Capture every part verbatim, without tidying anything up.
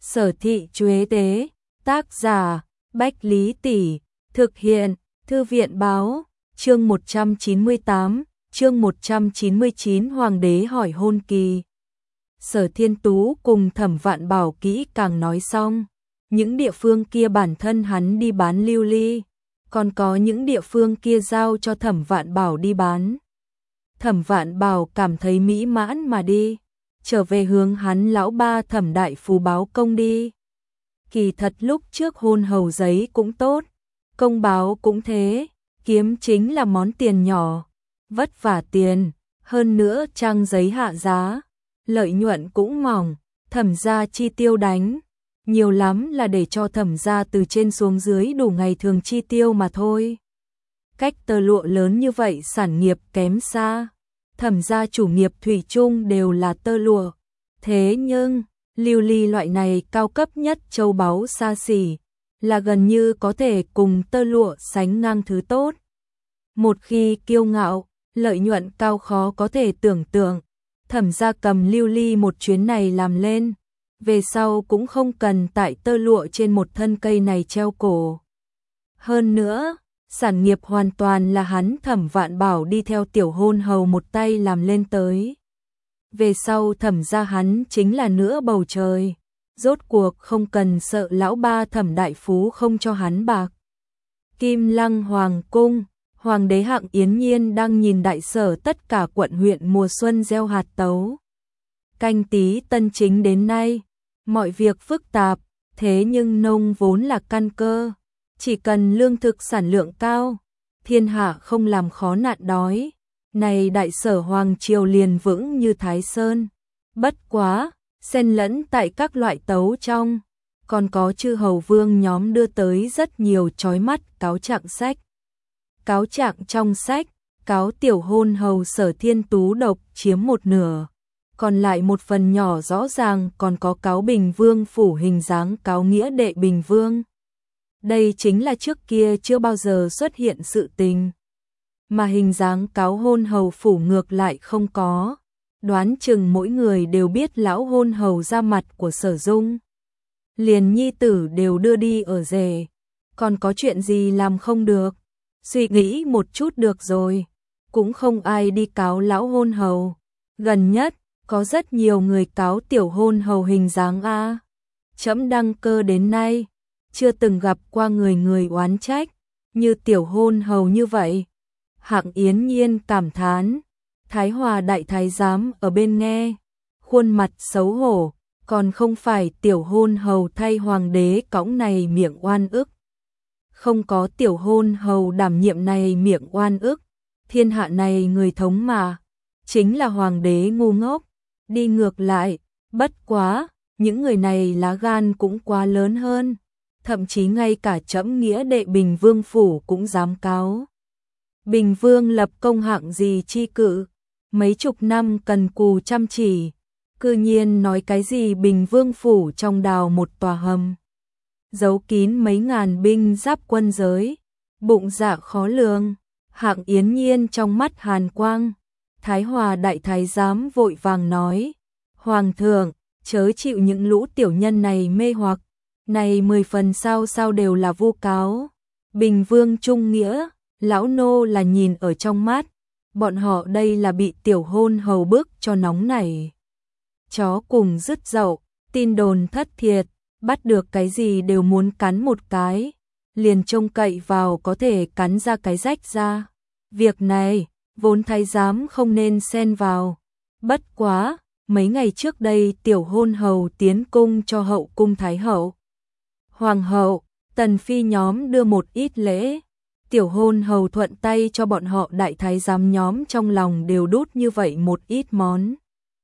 Sở Thị Chuế Tế, tác giả Bách Lý Tỷ, thực hiện Thư viện Báo, chương một trăm chín mươi tám, chương một trăm chín mươi chín Hoàng đế hỏi hôn kỳ. Sở Thiên Tú cùng Thẩm Vạn Bảo kỹ càng nói xong, những địa phương kia bản thân hắn đi bán lưu ly, còn có những địa phương kia giao cho Thẩm Vạn Bảo đi bán. Thẩm Vạn Bảo cảm thấy mỹ mãn mà đi, trở về hướng hắn lão ba Thẩm Đại Phú báo công đi. Kỳ thật lúc trước hôn hầu giấy cũng tốt, công báo cũng thế, kiếm chính là món tiền nhỏ, vất vả tiền, hơn nữa trang giấy hạ giá, lợi nhuận cũng mỏng, Thẩm gia chi tiêu đánh, nhiều lắm là để cho Thẩm gia từ trên xuống dưới đủ ngày thường chi tiêu mà thôi. Cách tơ lụa lớn như vậy sản nghiệp kém xa, Thẩm gia chủ nghiệp thủy chung đều là tơ lụa, thế nhưng lưu ly loại này cao cấp nhất châu báu xa xỉ, là gần như có thể cùng tơ lụa sánh ngang thứ tốt. Một khi kiêu ngạo, lợi nhuận cao khó có thể tưởng tượng. Thẩm gia cầm lưu ly một chuyến này làm lên, về sau cũng không cần tại tơ lụa trên một thân cây này treo cổ. Hơn nữa, sản nghiệp hoàn toàn là hắn Thẩm Vạn Bảo đi theo tiểu hôn hầu một tay làm lên tới. Về sau Thẩm gia hắn chính là nửa bầu trời, rốt cuộc không cần sợ lão ba Thẩm Đại Phú không cho hắn bạc. Kim Lăng Hoàng cung, Hoàng đế Hạng Yến Nhiên đang nhìn đại sở tất cả quận huyện mùa xuân gieo hạt tấu. Canh Tý Tân Chính đến nay, mọi việc phức tạp, thế nhưng nông vốn là căn cơ, chỉ cần lương thực sản lượng cao, thiên hạ không làm khó nạn đói. Này đại sở hoàng triều liền vững như Thái Sơn, bất quá, xen lẫn tại các loại tấu trong, còn có chư hầu vương nhóm đưa tới rất nhiều chói mắt cáo trạng sách. Cáo trạng trong sách, cáo tiểu hôn hầu Sở Thiên Tú độc chiếm một nửa, còn lại một phần nhỏ rõ ràng còn có cáo Bình Vương phủ hình dáng cáo nghĩa đệ Bình Vương. Đây chính là trước kia chưa bao giờ xuất hiện sự tình. Mà hình dáng cáo hôn hầu phủ ngược lại không có, đoán chừng mỗi người đều biết lão hôn hầu ra mặt của Sở Dung. Liền nhi tử đều đưa đi ở rể, còn có chuyện gì làm không được, suy nghĩ một chút được rồi, cũng không ai đi cáo lão hôn hầu. Gần nhất, có rất nhiều người cáo tiểu hôn hầu hình dáng a. Trẫm đăng cơ đến nay, chưa từng gặp qua người người oán trách, như tiểu hôn hầu như vậy. Hạng Yến Nhiên cảm thán, Thái Hòa đại thái giám ở bên nghe, khuôn mặt xấu hổ, còn không phải tiểu hôn hầu thay hoàng đế cõng này miệng oan ức. Không có tiểu hôn hầu đảm nhiệm này miệng oan ức, thiên hạ này người thống mà, chính là hoàng đế ngu ngốc, đi ngược lại, bất quá, những người này lá gan cũng quá lớn hơn, thậm chí ngay cả trẫm nghĩa đệ Bình Vương phủ cũng dám cáo. Bình Vương lập công hạng gì chi cự, mấy chục năm cần cù chăm chỉ, cư nhiên nói cái gì Bình Vương phủ trong đào một tòa hầm, giấu kín mấy ngàn binh giáp quân giới, bụng dạ khó lường. Hạng Yến Nhiên trong mắt hàn quang, Thái Hòa đại thái giám vội vàng nói, Hoàng thượng, chớ chịu những lũ tiểu nhân này mê hoặc, này mười phần sao sao đều là vu cáo. Bình Vương trung nghĩa, lão nô là nhìn ở trong mắt, bọn họ đây là bị tiểu hôn hầu bức cho nóng này. Chó cùng dứt dậu, tin đồn thất thiệt, bắt được cái gì đều muốn cắn một cái, liền trông cậy vào có thể cắn ra cái rách ra. Việc này, vốn thái giám không nên xen vào. Bất quá, mấy ngày trước đây tiểu hôn hầu tiến cung cho hậu cung thái hậu. Hoàng hậu, tần phi nhóm đưa một ít lễ. Tiểu hôn hầu thuận tay cho bọn họ đại thái giám nhóm trong lòng đều đút như vậy một ít món.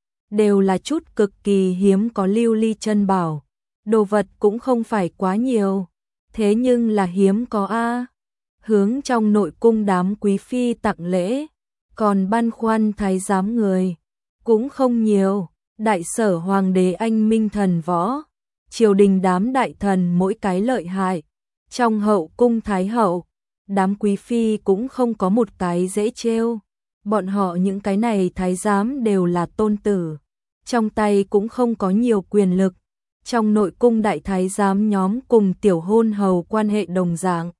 Đều là chút cực kỳ hiếm có lưu ly chân bảo. Đồ vật cũng không phải quá nhiều, thế nhưng là hiếm có a. Hướng trong nội cung đám quý phi tặng lễ, còn băn khoăn thái giám người, cũng không nhiều. Đại sở hoàng đế anh minh thần võ, triều đình đám đại thần mỗi cái lợi hại, trong hậu cung thái hậu, đám quý phi cũng không có một cái dễ trêu. Bọn họ những cái này thái giám đều là tôn tử, trong tay cũng không có nhiều quyền lực, Trong nội cung đại thái giám nhóm cùng tiểu hôn hầu quan hệ đồng dạng.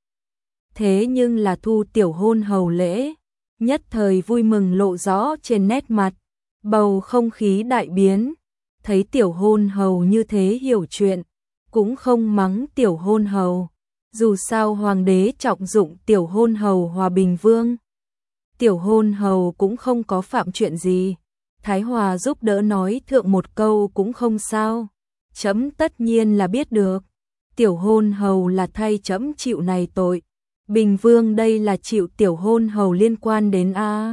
Thế nhưng là thu tiểu hôn hầu lễ, nhất thời vui mừng lộ rõ trên nét mặt, bầu không khí đại biến. Thấy tiểu hôn hầu như thế hiểu chuyện, cũng không mắng tiểu hôn hầu. Dù sao hoàng đế trọng dụng tiểu hôn hầu Hòa Bình Vương. Tiểu hôn hầu cũng không có phạm chuyện gì. Thái Hòa giúp đỡ nói thượng một câu cũng không sao. Chấm tất nhiên là biết được. Tiểu hôn hầu là thay chấm chịu này tội. Bình Vương đây là chịu tiểu hôn hầu liên quan đến A.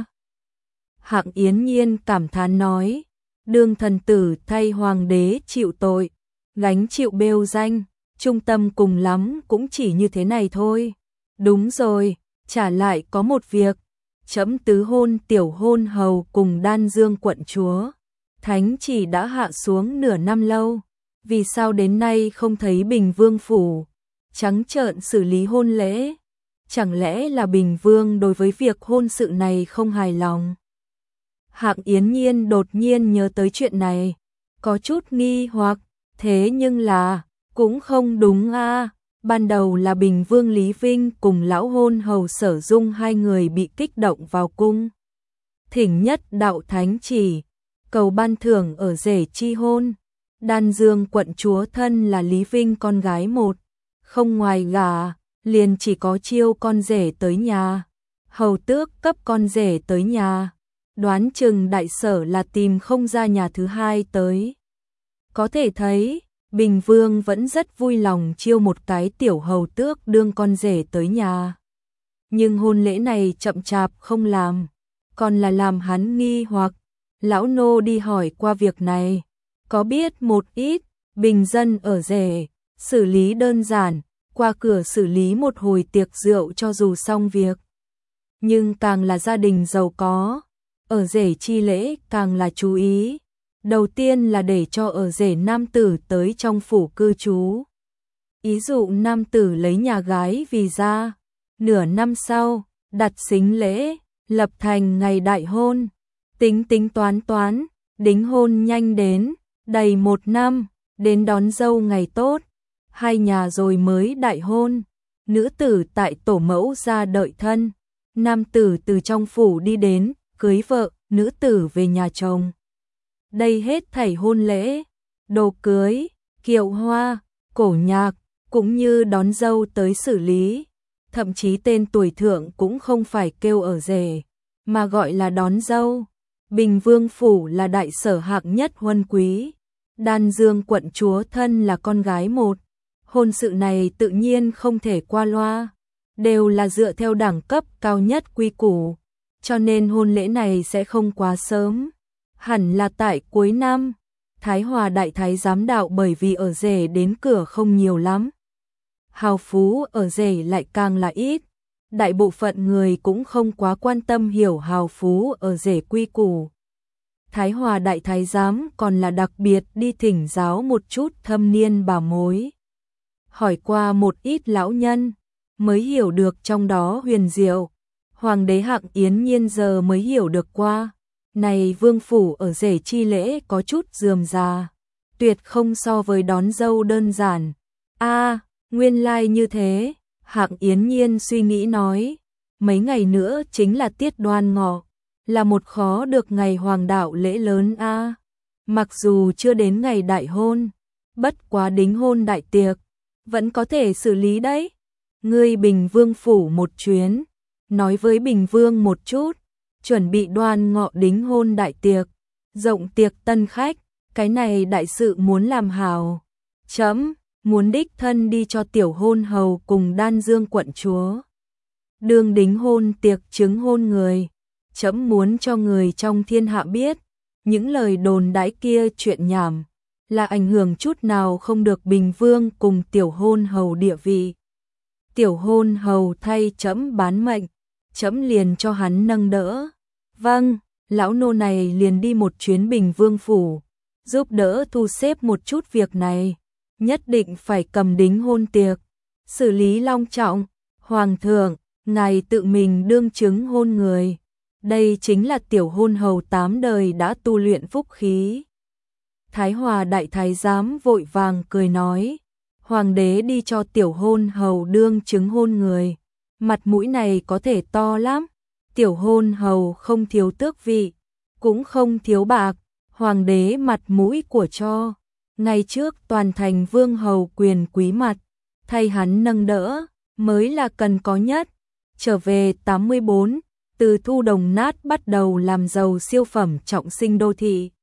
Hạng Yến Nhiên cảm thán nói. Đương thần tử thay hoàng đế chịu tội, gánh chịu bêu danh, trung tâm cùng lắm cũng chỉ như thế này thôi. Đúng rồi, trả lại có một việc, chấm tứ hôn tiểu hôn hầu cùng Đan Dương quận chúa. Thánh chỉ đã hạ xuống nửa năm lâu, vì sao đến nay không thấy Bình Vương phủ, trắng trợn xử lý hôn lễ? Chẳng lẽ là Bình Vương đối với việc hôn sự này không hài lòng? Hạng Yến Nhiên đột nhiên nhớ tới chuyện này, có chút nghi hoặc, thế nhưng là, cũng không đúng a. Ban đầu là Bình Vương Lý Vinh cùng lão hôn hầu Sở Dung hai người bị kích động vào cung. Thỉnh nhất đạo thánh chỉ, cầu ban thưởng ở rể chi hôn. Đan Dương quận chúa thân là Lý Vinh con gái một, không ngoài gả, liền chỉ có chiêu con rể tới nhà. Hầu tước cấp con rể tới nhà. Đoán chừng đại sở là tìm không ra nhà thứ hai tới. Có thể thấy, Bình Vương vẫn rất vui lòng chiêu một cái tiểu hầu tước đương con rể tới nhà. Nhưng hôn lễ này chậm chạp không làm, còn là làm hắn nghi hoặc. Lão nô đi hỏi qua việc này, có biết một ít, bình dân ở rể, xử lý đơn giản, qua cửa xử lý một hồi tiệc rượu cho dù xong việc. Nhưng càng là gia đình giàu có, ở rể chi lễ càng là chú ý. Đầu tiên là để cho ở rể nam tử tới trong phủ cư trú. Ý dụ nam tử lấy nhà gái vì gia. Nửa năm sau, đặt sính lễ, lập thành ngày đại hôn. Tính tính toán toán, đính hôn nhanh đến, đầy một năm, đến đón dâu ngày tốt. Hai nhà rồi mới đại hôn. Nữ tử tại tổ mẫu ra đợi thân. Nam tử từ trong phủ đi đến, cưới vợ, nữ tử về nhà chồng. Đây hết thảy hôn lễ, đồ cưới, kiệu hoa, cổ nhạc, cũng như đón dâu tới xử lý. Thậm chí tên tuổi thượng cũng không phải kêu ở rể, mà gọi là đón dâu. Bình Vương phủ là đại sở hạng nhất huân quý. Đan Dương quận chúa thân là con gái một. Hôn sự này tự nhiên không thể qua loa, đều là dựa theo đẳng cấp cao nhất quy củ. Cho nên hôn lễ này sẽ không quá sớm, hẳn là tại cuối năm. Thái Hòa đại thái giám đạo bởi vì ở rể đến cửa không nhiều lắm, hào phú ở rể lại càng là ít. Đại bộ phận người cũng không quá quan tâm hiểu hào phú ở rể quy củ. Thái Hòa đại thái giám còn là đặc biệt đi thỉnh giáo một chút thâm niên bà mối. Hỏi qua một ít lão nhân, mới hiểu được trong đó huyền diệu. Hoàng đế Hạng Yến Nhiên giờ mới hiểu được qua. Này vương phủ ở rể chi lễ có chút rườm rà, tuyệt không so với đón dâu đơn giản. A, nguyên lai like như thế. Hạng Yến Nhiên suy nghĩ nói, mấy ngày nữa chính là tiết Đoan Ngọ, là một khó được ngày hoàng đạo lễ lớn a. Mặc dù chưa đến ngày đại hôn, bất quá đính hôn đại tiệc, vẫn có thể xử lý đấy. Ngươi Bình Vương phủ một chuyến, nói với Bình Vương một chút, chuẩn bị Đoan Ngọ đính hôn đại tiệc, rộng tiệc tân khách, cái này đại sự muốn làm hào. Chấm muốn đích thân đi cho tiểu hôn hầu cùng Đan Dương quận chúa đương đính hôn tiệc chứng hôn người. Chấm muốn cho người trong thiên hạ biết, những lời đồn đãi kia chuyện nhảm, là ảnh hưởng chút nào không được Bình Vương cùng tiểu hôn hầu địa vị. Tiểu hôn hầu thay chấm bán mệnh, chấm liền cho hắn nâng đỡ. Vâng, lão nô này liền đi một chuyến Bình Vương phủ, giúp đỡ thu xếp một chút việc này. Nhất định phải cầm đính hôn tiệc, xử lý long trọng. Hoàng thượng, ngài tự mình đương chứng hôn người. Đây chính là tiểu hôn hầu tám đời đã tu luyện phúc khí. Thái Hòa đại thái giám vội vàng cười nói, hoàng đế đi cho tiểu hôn hầu đương chứng hôn người, mặt mũi này có thể to lắm, tiểu hôn hầu không thiếu tước vị, cũng không thiếu bạc, hoàng đế mặt mũi của cho. Ngày trước toàn thành vương hầu quyền quý mặt, thay hắn nâng đỡ, mới là cần có nhất. Trở về tám mươi bốn, từ thu đồng nát bắt đầu làm giàu siêu phẩm trọng sinh đô thị.